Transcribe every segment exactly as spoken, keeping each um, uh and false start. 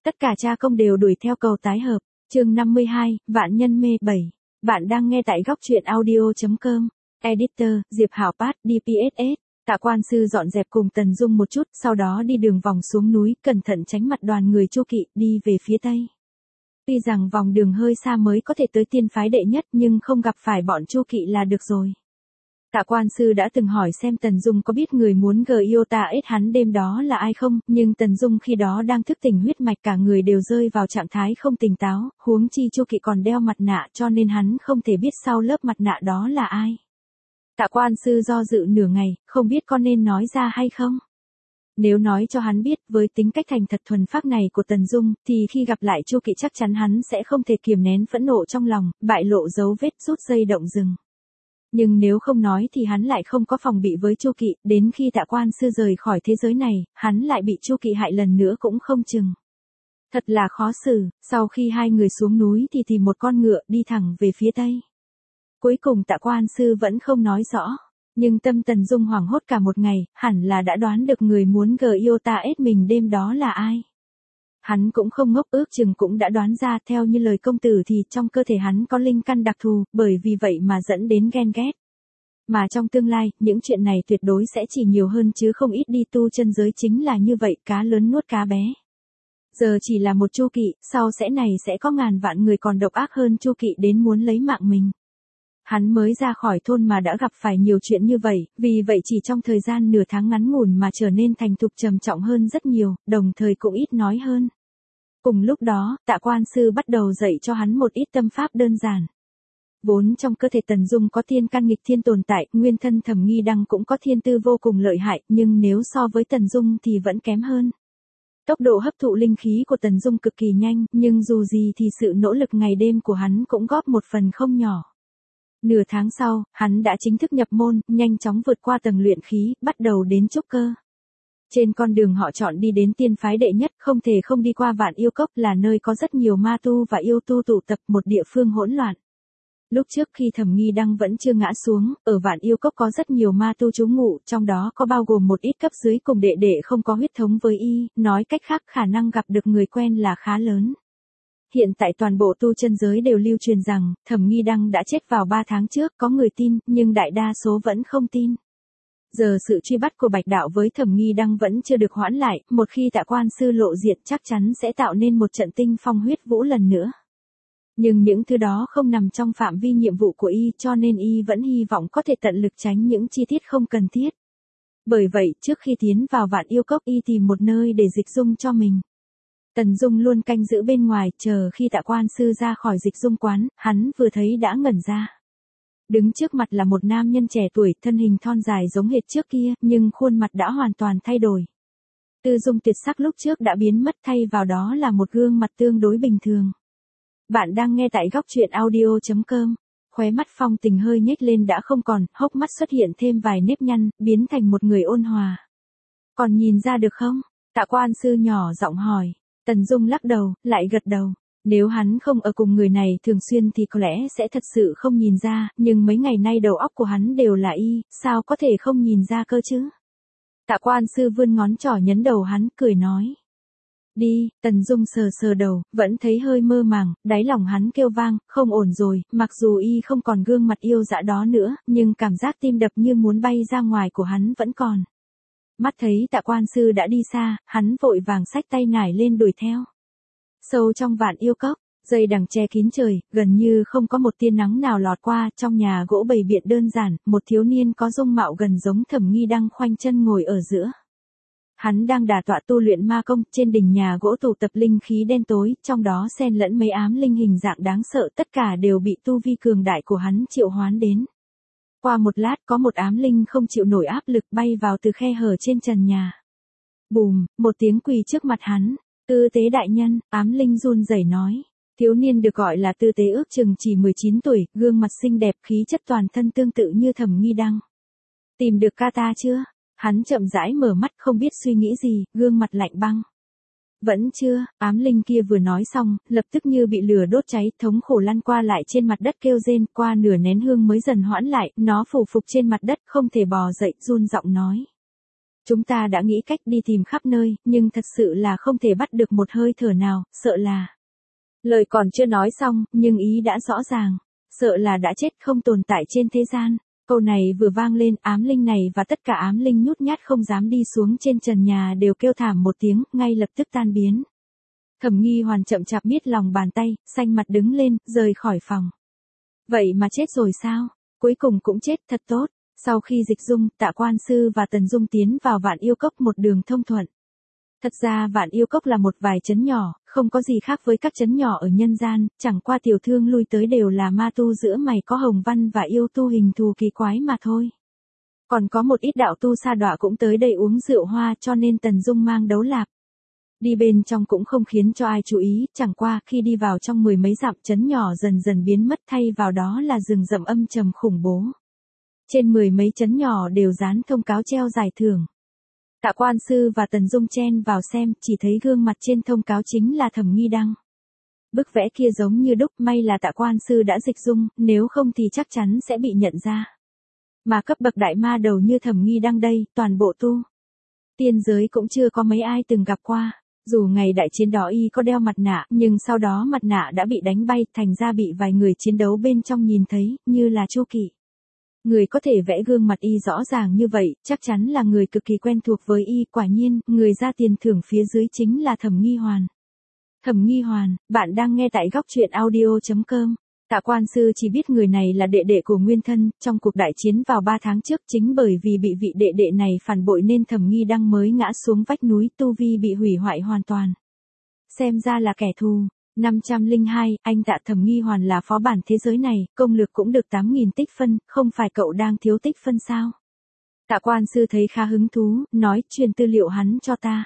Tất cả cha công đều đuổi theo cầu tái hợp. Chương năm mươi hai, Vạn Nhân Mê bảy. Bạn đang nghe tại góc truyện audio chấm com. Editor, Diệp Hảo Pát, đê pê ét ét. Tạ quan sư dọn dẹp cùng Tần Dung một chút, sau đó đi đường vòng xuống núi, cẩn thận tránh mặt đoàn người Chu Kỵ, đi về phía tây. Tuy rằng vòng đường hơi xa mới có thể tới tiên phái đệ nhất, nhưng không gặp phải bọn Chu Kỵ là được rồi. Tạ quan sư đã từng hỏi xem Tần Dung có biết người muốn gờ yêu tạ ết hắn đêm đó là ai không, nhưng Tần Dung khi đó đang thức tỉnh huyết mạch, cả người đều rơi vào trạng thái không tỉnh táo, huống chi Chu Kỵ còn đeo mặt nạ, cho nên hắn không thể biết sau lớp mặt nạ đó là ai. Tạ quan sư do dự nửa ngày, không biết có nên nói ra hay không. Nếu nói cho hắn biết, với tính cách thành thật thuần phác này của Tần Dung, thì khi gặp lại Chu Kỵ chắc chắn hắn sẽ không thể kiềm nén phẫn nộ trong lòng, bại lộ dấu vết rút dây động rừng. Nhưng nếu không nói thì hắn lại không có phòng bị với Chu Kỵ, đến khi Tạ quan sư rời khỏi thế giới này, hắn lại bị Chu Kỵ hại lần nữa cũng không chừng. Thật là khó xử. Sau khi hai người xuống núi thì tìm một con ngựa đi thẳng về phía tây. Cuối cùng Tạ quan sư vẫn không nói rõ, nhưng tâm Tần Dung hoảng hốt cả một ngày, hẳn là đã đoán được người muốn gờ yêu ta ết mình đêm đó là ai. Hắn cũng không ngốc, ước chừng cũng đã đoán ra, theo như lời công tử thì trong cơ thể hắn có linh căn đặc thù, bởi vì vậy mà dẫn đến ghen ghét. Mà trong tương lai, những chuyện này tuyệt đối sẽ chỉ nhiều hơn chứ không ít đi, tu chân giới chính là như vậy, cá lớn nuốt cá bé. Giờ chỉ là một Chu Kỵ, sau sẽ này sẽ có ngàn vạn người còn độc ác hơn Chu Kỵ đến muốn lấy mạng mình. Hắn mới ra khỏi thôn mà đã gặp phải nhiều chuyện như vậy, vì vậy chỉ trong thời gian nửa tháng ngắn ngủn mà trở nên thành thục trầm trọng hơn rất nhiều, đồng thời cũng ít nói hơn. Cùng lúc đó, Tạ quan sư bắt đầu dạy cho hắn một ít tâm pháp đơn giản. Vốn trong cơ thể Tần Dung có thiên căn nghịch thiên tồn tại, nguyên thân Thẩm Nghi Đăng cũng có thiên tư vô cùng lợi hại, nhưng nếu so với Tần Dung thì vẫn kém hơn. Tốc độ hấp thụ linh khí của Tần Dung cực kỳ nhanh, nhưng dù gì thì sự nỗ lực ngày đêm của hắn cũng góp một phần không nhỏ. Nửa tháng sau, hắn đã chính thức nhập môn, nhanh chóng vượt qua tầng luyện khí, bắt đầu đến trúc cơ. Trên con đường họ chọn đi đến tiên phái đệ nhất, không thể không đi qua Vạn Yêu Cốc, là nơi có rất nhiều ma tu và yêu tu tụ tập, một địa phương hỗn loạn. Lúc trước khi Thẩm Nghi Đăng vẫn chưa ngã xuống, ở Vạn Yêu Cốc có rất nhiều ma tu trú ngụ, trong đó có bao gồm một ít cấp dưới cùng đệ đệ không có huyết thống với y, nói cách khác khả năng gặp được người quen là khá lớn. Hiện tại toàn bộ tu chân giới đều lưu truyền rằng, Thẩm Nghi Đăng đã chết vào ba tháng trước, có người tin, nhưng đại đa số vẫn không tin. Giờ sự truy bắt của Bạch Đạo với Thẩm Nghi Đăng vẫn chưa được hoãn lại, một khi Tạ quan sư lộ diện chắc chắn sẽ tạo nên một trận tinh phong huyết vũ lần nữa. Nhưng những thứ đó không nằm trong phạm vi nhiệm vụ của y, cho nên y vẫn hy vọng có thể tận lực tránh những chi tiết không cần thiết. Bởi vậy, trước khi tiến vào Vạn Yêu Cốc, y tìm một nơi để dịch dung cho mình. Tần Dung luôn canh giữ bên ngoài, chờ khi Tạ quan sư ra khỏi dịch dung quán, hắn vừa thấy đã ngẩn ra. Đứng trước mặt là một nam nhân trẻ tuổi, thân hình thon dài giống hệt trước kia, nhưng khuôn mặt đã hoàn toàn thay đổi. Tư dung tuyệt sắc lúc trước đã biến mất, thay vào đó là một gương mặt tương đối bình thường. Bạn đang nghe tại góc truyện audio chấm com. Khóe mắt Phong Tình hơi nhếch lên đã không còn, hốc mắt xuất hiện thêm vài nếp nhăn, biến thành một người ôn hòa. Còn nhìn ra được không? Tạ quan sư nhỏ giọng hỏi. Tần Dung lắc đầu, lại gật đầu. Nếu hắn không ở cùng người này thường xuyên thì có lẽ sẽ thật sự không nhìn ra, nhưng mấy ngày nay đầu óc của hắn đều là y, sao có thể không nhìn ra cơ chứ? Tạ quan sư vươn ngón trỏ nhấn đầu hắn, cười nói. Đi. Tần Dung sờ sờ đầu, vẫn thấy hơi mơ màng, đáy lòng hắn kêu vang, không ổn rồi, mặc dù y không còn gương mặt yêu dã đó nữa, nhưng cảm giác tim đập như muốn bay ra ngoài của hắn vẫn còn. Mắt thấy Tạ quan sư đã đi xa, hắn vội vàng xách tay nải lên đuổi theo. Sâu trong Vạn Yêu Cốc, dây đằng che kín trời, gần như không có một tia nắng nào lọt qua, trong nhà gỗ bày biện đơn giản, một thiếu niên có dung mạo gần giống Thẩm Nghi Đăng khoanh chân ngồi ở giữa. Hắn đang đả tọa tu luyện ma công, trên đỉnh nhà gỗ tụ tập linh khí đen tối, trong đó xen lẫn mấy ám linh hình dạng đáng sợ, tất cả đều bị tu vi cường đại của hắn triệu hoán đến. Qua một lát có một ám linh không chịu nổi áp lực bay vào từ khe hở trên trần nhà. Bùm, một tiếng quỳ trước mặt hắn. Tư tế đại nhân, ám linh run rẩy nói. Thiếu niên được gọi là Tư tế ước chừng chỉ mười chín tuổi, gương mặt xinh đẹp, khí chất toàn thân tương tự như Thẩm Nghi Đăng. Tìm được ca ta chưa? Hắn chậm rãi mở mắt, không biết suy nghĩ gì, gương mặt lạnh băng. Vẫn chưa. Ám linh kia vừa nói xong, lập tức như bị lửa đốt cháy, thống khổ lăn qua lại trên mặt đất kêu rên, qua nửa nén hương mới dần hoãn lại, nó phủ phục trên mặt đất, không thể bò dậy, run giọng nói. Chúng ta đã nghĩ cách đi tìm khắp nơi, nhưng thật sự là không thể bắt được một hơi thở nào, sợ là... Lời còn chưa nói xong, nhưng ý đã rõ ràng. Sợ là đã chết không tồn tại trên thế gian. Câu này vừa vang lên, ám linh này và tất cả ám linh nhút nhát không dám đi xuống trên trần nhà đều kêu thảm một tiếng, ngay lập tức tan biến. Thẩm Nghi Hoàn chậm chạp miết lòng bàn tay, xanh mặt đứng lên, rời khỏi phòng. Vậy mà chết rồi sao? Cuối cùng cũng chết, thật tốt. Sau khi Dịch Dung, Tạ Quan Sư và Tần Dung tiến vào Vạn Yêu Cốc một đường thông thuận. Thật ra Vạn Yêu Cốc là một vài trấn nhỏ, không có gì khác với các trấn nhỏ ở nhân gian, chẳng qua tiểu thương lui tới đều là ma tu giữa mày có hồng văn và yêu tu hình thù kỳ quái mà thôi. Còn có một ít đạo tu sa đọa cũng tới đây uống rượu hoa, cho nên Tần Dung mang đấu lạp. Đi bên trong cũng không khiến cho ai chú ý, chẳng qua khi đi vào trong mười mấy dặm trấn nhỏ dần dần biến mất, thay vào đó là rừng rậm âm trầm khủng bố. Trên mười mấy trấn nhỏ đều dán thông cáo treo giải thưởng. Tạ Quan Sư và Tần Dung chen vào xem, chỉ thấy gương mặt trên thông cáo chính là Thẩm Nghi Đăng. Bức vẽ kia giống như đúc, may là Tạ Quan Sư đã dịch dung, nếu không thì chắc chắn sẽ bị nhận ra. Mà cấp bậc đại ma đầu như Thẩm Nghi Đăng đây, toàn bộ tu tiên giới cũng chưa có mấy ai từng gặp qua. Dù ngày đại chiến đó y có đeo mặt nạ, nhưng sau đó mặt nạ đã bị đánh bay, thành ra bị vài người chiến đấu bên trong nhìn thấy, như là Chu Kỵ. Người có thể vẽ gương mặt y rõ ràng như vậy, chắc chắn là người cực kỳ quen thuộc với y, quả nhiên, người ra tiền thưởng phía dưới chính là Thẩm Nghi Hoàn. Thẩm Nghi Hoàn, bạn đang nghe tại góc truyện audio chấm com. Tạ Quan Sư chỉ biết người này là đệ đệ của Nguyên Thân, trong cuộc đại chiến vào ba tháng trước chính bởi vì bị vị đệ đệ này phản bội nên Thẩm Nghi Đăng mới ngã xuống vách núi, tu vi bị hủy hoại hoàn toàn. Xem ra là kẻ thù. năm trăm lẻ hai, anh Tạ Thẩm Nghi Hoàn là phó bản thế giới này, công lực cũng được tám nghìn tích phân, không phải cậu đang thiếu tích phân sao? Tạ Quan Sư thấy khá hứng thú, nói truyền tư liệu hắn cho ta.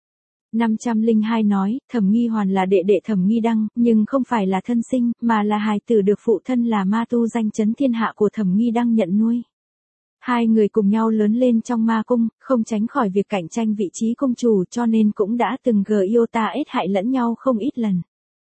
năm trăm lẻ hai nói, Thẩm Nghi Hoàn là đệ đệ Thẩm Nghi Đăng, nhưng không phải là thân sinh, mà là hài tử được phụ thân là ma tu danh chấn thiên hạ của Thẩm Nghi Đăng nhận nuôi. Hai người cùng nhau lớn lên trong ma cung, không tránh khỏi việc cạnh tranh vị trí cung chủ, cho nên cũng đã từng gờ yêu ta ết hại lẫn nhau không ít lần.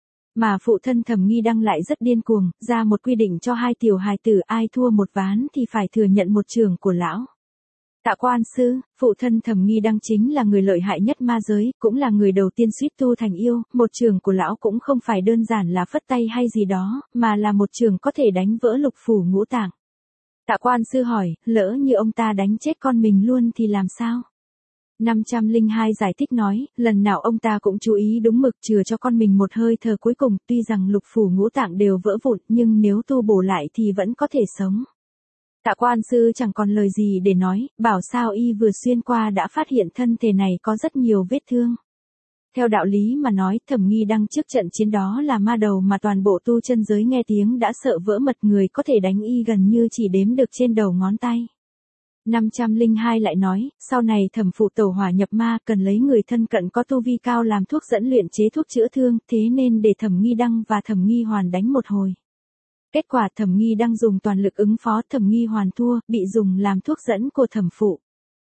Mà phụ thân Thẩm Nghi Đăng lại rất điên cuồng, ra một quy định cho hai tiểu hài tử ai thua một ván thì phải thừa nhận một trường của lão. Tạ Quan Sư, phụ thân Thẩm Nghi Đăng chính là người lợi hại nhất ma giới, cũng là người đầu tiên suýt tu thành yêu, một trường của lão cũng không phải đơn giản là phất tay hay gì đó, mà là một trường có thể đánh vỡ lục phủ ngũ tạng. Tạ Quan Sư hỏi, lỡ như ông ta đánh chết con mình luôn thì làm sao? năm trăm lẻ hai giải thích nói, lần nào ông ta cũng chú ý đúng mực chừa cho con mình một hơi thở cuối cùng, tuy rằng lục phủ ngũ tạng đều vỡ vụn, nhưng nếu tu bổ lại thì vẫn có thể sống. Tạ Quan Sư chẳng còn lời gì để nói, bảo sao y vừa xuyên qua đã phát hiện thân thể này có rất nhiều vết thương. Theo đạo lý mà nói, Thẩm Nghi Đăng trước trận chiến đó là ma đầu mà toàn bộ tu chân giới nghe tiếng đã sợ vỡ mật, người có thể đánh y gần như chỉ đếm được trên đầu ngón tay. năm trăm lẻ hai lại nói, sau này Thẩm phụ tẩu hỏa nhập ma, cần lấy người thân cận có tu vi cao làm thuốc dẫn luyện chế thuốc chữa thương, thế nên để Thẩm Nghi Đăng và Thẩm Nghi Hoàn đánh một hồi. Kết quả Thẩm Nghi Đăng dùng toàn lực ứng phó, Thẩm Nghi Hoàn thua, bị dùng làm thuốc dẫn của Thẩm phụ.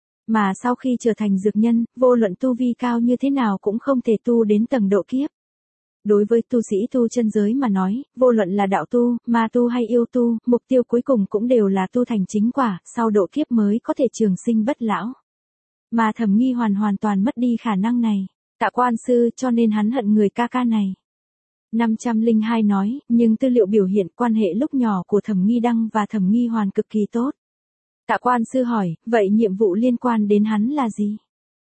Mà sau khi trở thành dược nhân, vô luận tu vi cao như thế nào cũng không thể tu đến tầng độ kiếp. Đối với tu sĩ tu chân giới mà nói, vô luận là đạo tu, ma tu hay yêu tu, mục tiêu cuối cùng cũng đều là tu thành chính quả, sau độ kiếp mới có thể trường sinh bất lão. Mà Thẩm Nghi Hoàn hoàn toàn mất đi khả năng này. Tạ Quan Sư cho nên hắn hận người ca ca này. năm trăm lẻ hai nói, nhưng tư liệu biểu hiện quan hệ lúc nhỏ của Thẩm Nghi Đăng và Thẩm Nghi Hoàn cực kỳ tốt. Tạ Quan Sư hỏi, vậy nhiệm vụ liên quan đến hắn là gì?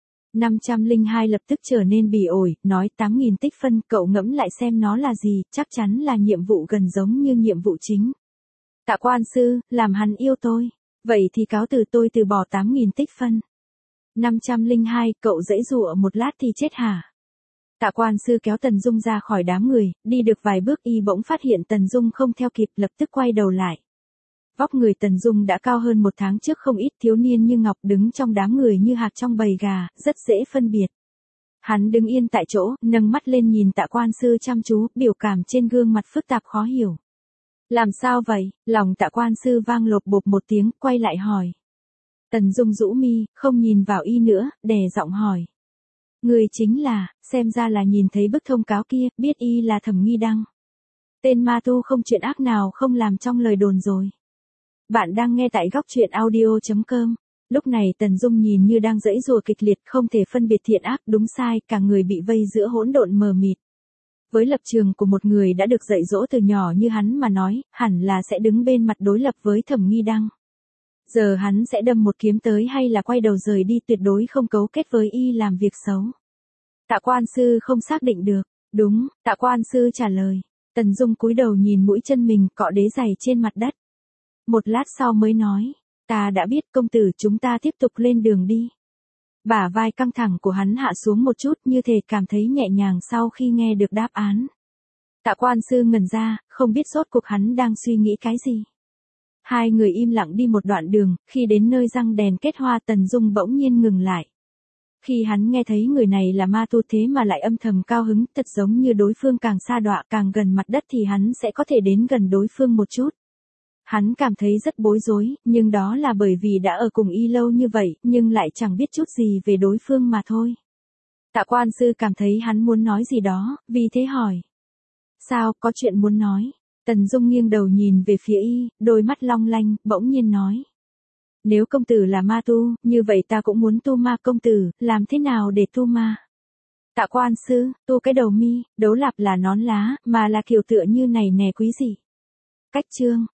năm trăm lẻ hai lập tức trở nên bỉ ổi, nói tám nghìn tích phân, cậu ngẫm lại xem nó là gì, chắc chắn là nhiệm vụ gần giống như nhiệm vụ chính. Tạ Quan Sư, làm hắn yêu tôi. Vậy thì cáo từ, tôi từ bỏ tám nghìn tích phân. năm trăm lẻ hai, cậu giãy giụa một lát thì chết hả? Tạ Quan Sư kéo Tần Dung ra khỏi đám người, đi được vài bước y bỗng phát hiện Tần Dung không theo kịp, lập tức quay đầu lại. Vóc người Tần Dung đã cao hơn một tháng trước không ít, thiếu niên như ngọc, đứng trong đám người như hạc trong bầy gà, rất dễ phân biệt. Hắn đứng yên tại chỗ, nâng mắt lên nhìn Tạ Quan Sư chăm chú, biểu cảm trên gương mặt phức tạp khó hiểu. Làm sao vậy? Lòng Tạ Quan Sư vang lộp bộp một tiếng, quay lại hỏi. Tần Dung rũ mi, không nhìn vào y nữa, đè giọng hỏi. Người chính là, xem ra là nhìn thấy bức thông cáo kia, biết y là Thẩm Nghi Đăng. Tên ma tu không chuyện ác nào không làm trong lời đồn rồi. Bạn đang nghe tại góc truyện audio chấm com. Lúc này Tần Dung nhìn như đang giãy giụa kịch liệt, không thể phân biệt thiện ác đúng sai, cả người bị vây giữa hỗn độn mờ mịt. Với lập trường của một người đã được dạy dỗ từ nhỏ như hắn mà nói, hẳn là sẽ đứng bên mặt đối lập với Thẩm Nghi Đăng. Giờ hắn sẽ đâm một kiếm tới hay là quay đầu rời đi, tuyệt đối không cấu kết với y làm việc xấu. Tạ quan sư không xác định được. Đúng, Tạ quan sư trả lời. Tần Dung cúi đầu nhìn mũi chân mình cọ đế giày trên mặt đất. Một lát sau mới nói, ta đã biết công tử, chúng ta tiếp tục lên đường đi. Bả vai căng thẳng của hắn hạ xuống một chút, như thể cảm thấy nhẹ nhàng sau khi nghe được đáp án. Tạ quan sư ngẩn ra, không biết rốt cuộc hắn đang suy nghĩ cái gì. Hai người im lặng đi một đoạn đường, khi đến nơi răng đèn kết hoa Tần Dung bỗng nhiên ngừng lại. Khi hắn nghe thấy người này là ma tu thế mà lại âm thầm cao hứng, thật giống như đối phương càng sa đọa càng gần mặt đất thì hắn sẽ có thể đến gần đối phương một chút. Hắn cảm thấy rất bối rối, nhưng đó là bởi vì đã ở cùng y lâu như vậy, nhưng lại chẳng biết chút gì về đối phương mà thôi. Tạ quan sư cảm thấy hắn muốn nói gì đó, vì thế hỏi. Sao, có chuyện muốn nói? Tần Dung nghiêng đầu nhìn về phía y, đôi mắt long lanh, bỗng nhiên nói. Nếu công tử là ma tu, như vậy ta cũng muốn tu ma. Công tử, làm thế nào để tu ma? Tạ quan sư, tu cái đầu mi, đấu lạp là nón lá, mà là kiểu tựa như này nè quý gì. Cách chương.